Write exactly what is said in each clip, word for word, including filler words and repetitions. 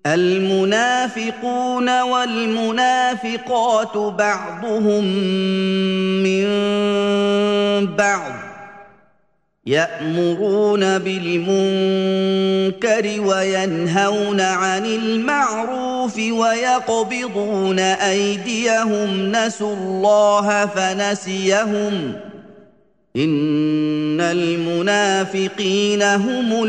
المنافقون والمنافقات بعضهم من بعض يأمرون بالمنكر وينهون عن المعروف ويقبضون أيديهم نسوا الله فنسيهم إن المنافقين هم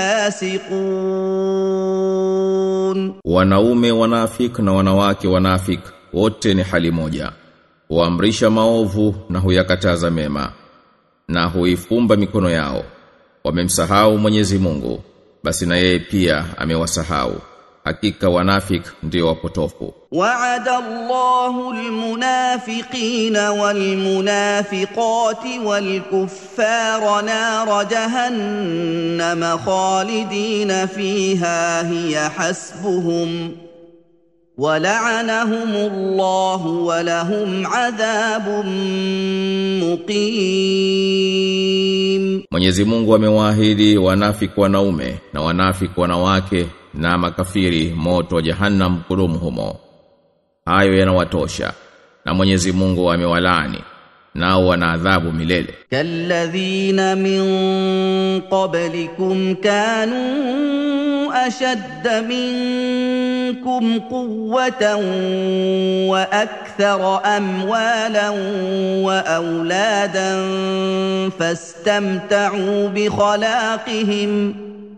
الفاسقون. Wanaume wanafik na wanawake wanafik wote ni hali moja, huamrisha maovu na huyakataza mema, na huifumba mikono yao. Wamemsahau Mwenyezi Mungu, basi na yeye pia amewasahau. Hakika wanafik ndio wapotofu. Wa'ada Allahu al-munafiqina wal-munafiqati wal-kuffara nar jahannama khalidina fiha hiya hasbuhum wa la'anahumullahu wa lahum 'adhabun muqim. Mwenyezi Mungu amewaahidi wanafiki wanaume na wanafiki wanawake na makafiri moto wa jahannam kudumu humo. Hayo yanawatosha, na Mwenyezi Mungu amewalaani, nao wana adhabu milele. Kalladhina min qablikum kanu ashadda minkum quwwatan wa akthara amwalan wa awladan fastamta'u bi khalaqihim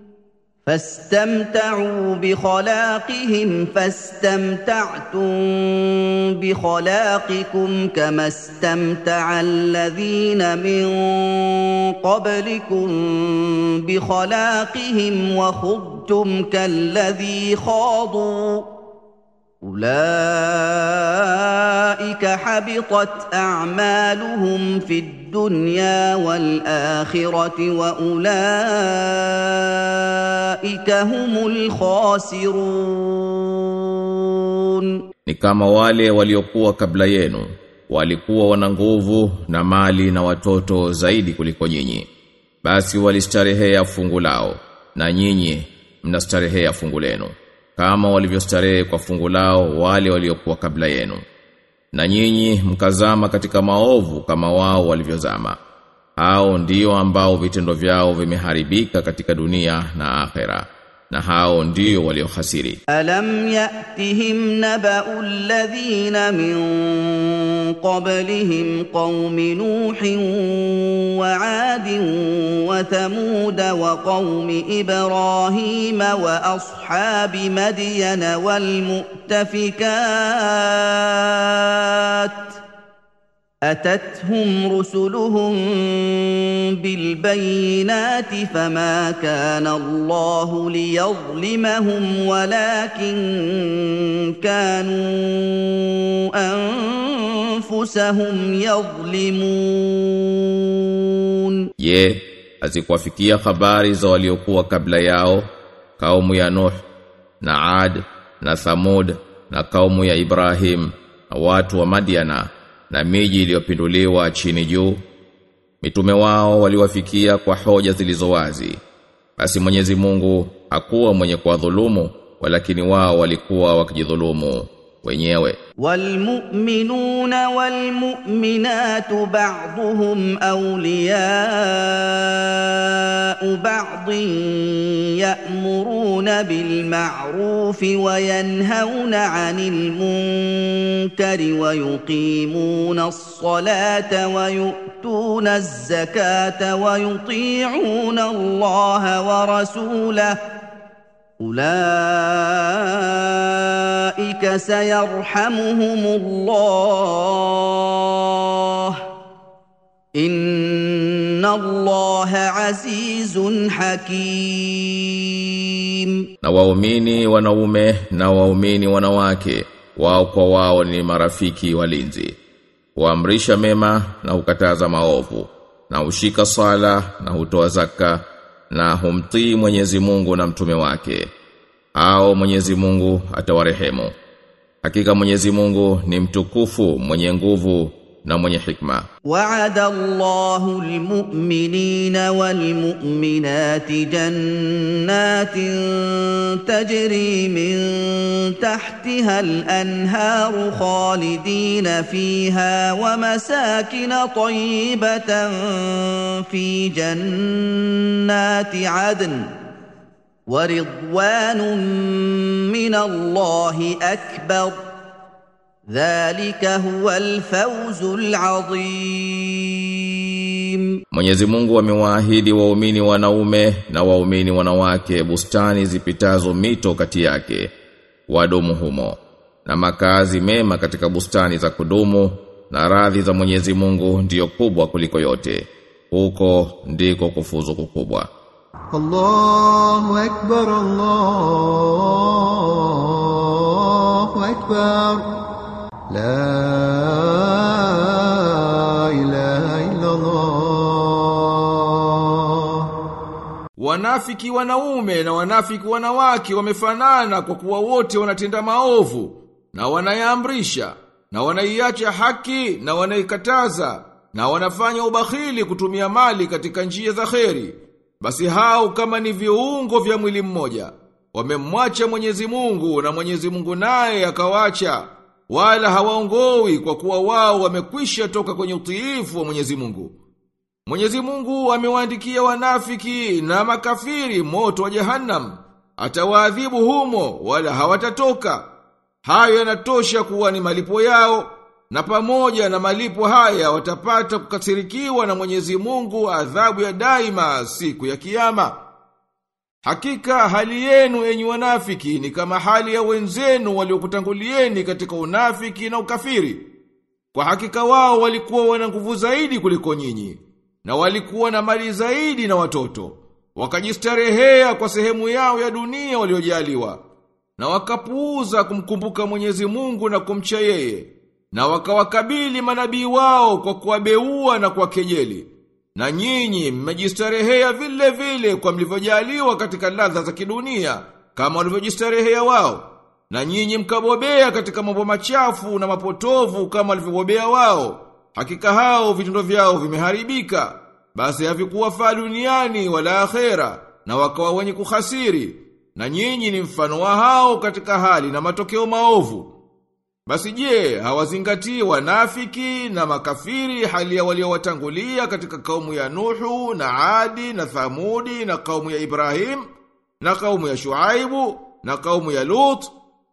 فاستمتعوا بخلاقهم فاستمتعتم بخلاقكم كما استمتع الذين من قبلكم بخلاقهم وخضتم كالذي خاضوا أولئك حبطت أعمالهم في الدنيا والآخرة وأولئك هم الخاسرون. Ni kama wale waliokuwa kabla yenu, walikuwa wana nguvu na mali na watoto zaidi kuliko nyinyi. Basi walistarehea fungu lao, na nyinyi mnastarehea fungu lenu, kama walivyostarehe kwa fungu lao wale waliokuwa kabla yenu. Na nyinyi mkazama katika maovu kama wao walivyozama. Hao ndio ambao vitendo vyao vimeharibika katika dunia na akhera, na hao ndio waliohasiri. Alam ya'tihim naba'u alladhina min qablihim qaumi nuhin wa 'adin wa thamud wa qaumi ibrahima wa ashabi madyana wal mu'tafikat أتتهم رسلهم بالبينات فما كان الله ليظلمهم ولكن كانوا أنفسهم يظلمون. Ye, azikuwafikia habari za waliokuwa kabla yao, kaumu ya Nuh na Ad na Thamud na kaumu ya Ibrahim na watu wa Madiana na miji iliyopinduliwa chini juu. Mitume wao waliwafikia kwa hoja zilizo wazi. Basi Mwenyezi Mungu hakuwa mwenye kuwadhulumu, walakini wao walikuwa wakijidhulumu wenyewe. Walmu'minuna walmu'minatu ba'dhuhum awliya'u ba'dhin ya'muruna bil ma'rufi wa yanhauna 'anil munkari wa yuqimuna as-salata wa yu'tuna az-zakata wa yuti'una Allaha wa rasulahu أولئك سيرحمهم الله إن الله عزيز حكيم. Na waumini wanaume na waumini wanawake wao kwa wao ni marafiki walinzi, waamrisha mema na ukataza maovu, na ushika sala na hutoa zaka, na humtii Mwenyezi Mungu na mtume wake. Hao Mwenyezi Mungu atawarehemu. Hakika Mwenyezi Mungu ni mtukufu, mwenye nguvu, na mwenye hikma. Wa'ada Allahu al-mu'minina wal-mu'minati jannatin tajri min tahtiha al-anharu khalidina fiha wa masakin tayyibatan fi jannati 'adn wa ridwanun min Allahi akbar. Dhalika huwa al-fawzul adhim. Mwenyezi Mungu amewaahidi waumini wanaume na waumini wanawake bustani zipitazo mito kati yake, wadumu humo, na makazi mema katika bustani za kudumu, na radhi za Mwenyezi Mungu ndiyo kubwa kuliko yote. Huko ndiko kufuzu kukubwa. Allahu akbar, Allahu akbar. La ilaha illa Allah. Wanafiki wanaume na wanafiki wanawake wamefanana kwa kuwa wote wanatenda maovu na wanayaamrisha na wanaiacha haki na wanaikataza na wanafanya ubakhili kutumia mali katika njia za kheri. Basi hao kama ni viungo vya mwili mmoja, wamemwacha Mwenyezi Mungu na Mwenyezi Mungu naye akawacha, wala hawaongowi kwa kuwa wao wamekwisha toka kwenye utiifu wa Mwenyezi Mungu. Mwenyezi Mungu amewaandikia wanafiki na makafiri moto wa Jahannam, atawaadhibu humo wala hawatatoka. Hayo yanatosha kuwa ni malipo yao, na pamoja na malipo haya watapata kukasirikiwa na Mwenyezi Mungu adhabu ya daima siku ya kiyama. Hakika hali yenu enyi wanafiki ni kama hali ya wenzenu waliokutangulieni katika unafiki na ukafiri. Kwa hakika wao walikuwa wana nguvu zaidi kuliko nyinyi, na walikuwa na mali zaidi na watoto, wakajistarehea kwa sehemu yao ya dunia waliojaliwa, na wakapuuza kumkumbuka Mwenyezi Mungu na kumcha yeye, na wakawakabili manabii wao kwa kuwabeua na kwa kejeli. Na nyinyi mmejistarehea vile vile kwa mlivyojaliwa katika ladha za kidunia kama walivyojistarehea wao, na nyinyi mkabobea katika mambo machafu na mapotovu kama walivyobobea wao. Hakika hao vitendo vyao vimeharibika, basi havikuwafaa duniani wala akhera, na wakawa wenye kuhasiri. Na nyinyi ni mfano wa hao katika hali na matokeo maovu. Basi je, hawazingatii wanafiki na makafiri hali ya waliowatangulia katika kaumu ya Nuhu na Adi na Thamudi na kaumu ya Ibrahim na kaumu ya Shuaibu na kaumu ya Lut?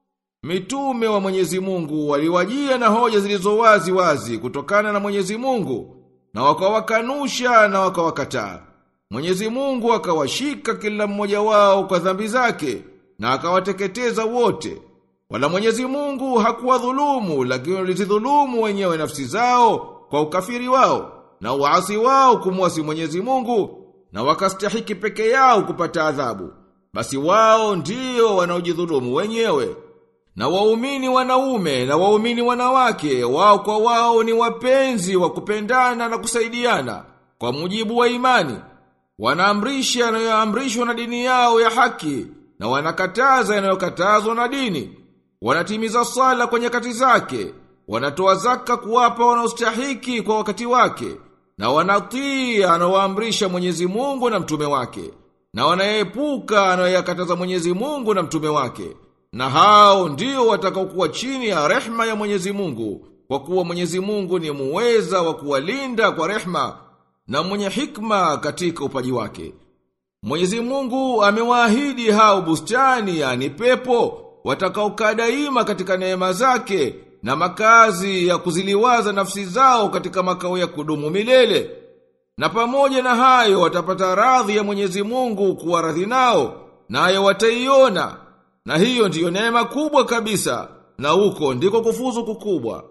Mitume wa Mwenyezi Mungu waliwajia na hoja zilizo wazi wazi kutokana na Mwenyezi Mungu, na wakawakanusha na wakawakataa. Mwenyezi Mungu akawashika kila mmoja wao kwa dhambi zake na akawateketeza wote. Wala Mwenyezi Mungu hakuwadhulumu, lakini walizidhulumu wenyewe nafsi zao kwa ukafiri wao na uasi wao kumwasi Mwenyezi Mungu, na wakastahiki peke yao kupata adhabu. Basi wao ndio wanaojidhulumu wenyewe. Na waumini wanaume na waumini wanawake wao kwa wao ni wapenzi wa kupendana na kusaidiana kwa mujibu wa imani. Wanaamrisha yanayoamrishwa na dini yao ya haki, na wanakataza yanayokatazwa na dini. Wanatimiza sala kwa nyakati zake, wanatoa zaka kuwapa wanaostahiki kwa wakati wake, na wanatii anaoamrisha Mwenyezi Mungu na mtume wake, na wanaepuka anayoyakataza Mwenyezi Mungu na mtume wake. Na hao ndio watakaokuwa chini ya rehema ya Mwenyezi Mungu, kwa kuwa Mwenyezi Mungu ni muweza wa kuwalinda kwa rehema na mwenye hikma katika upaji wake. Mwenyezi Mungu amewaahidi hao bustani, yani pepo, watakaokaa daima katika neema zake na makazi ya kuziliwaza nafsi zao katika makao ya kudumu milele. Na pamoja na hayo watapata radhi ya Mwenyezi Mungu kuwa radhi nao, nayo wataiona. Na hiyo ndiyo neema kubwa kabisa, na huko ndiko kufuzu kukubwa.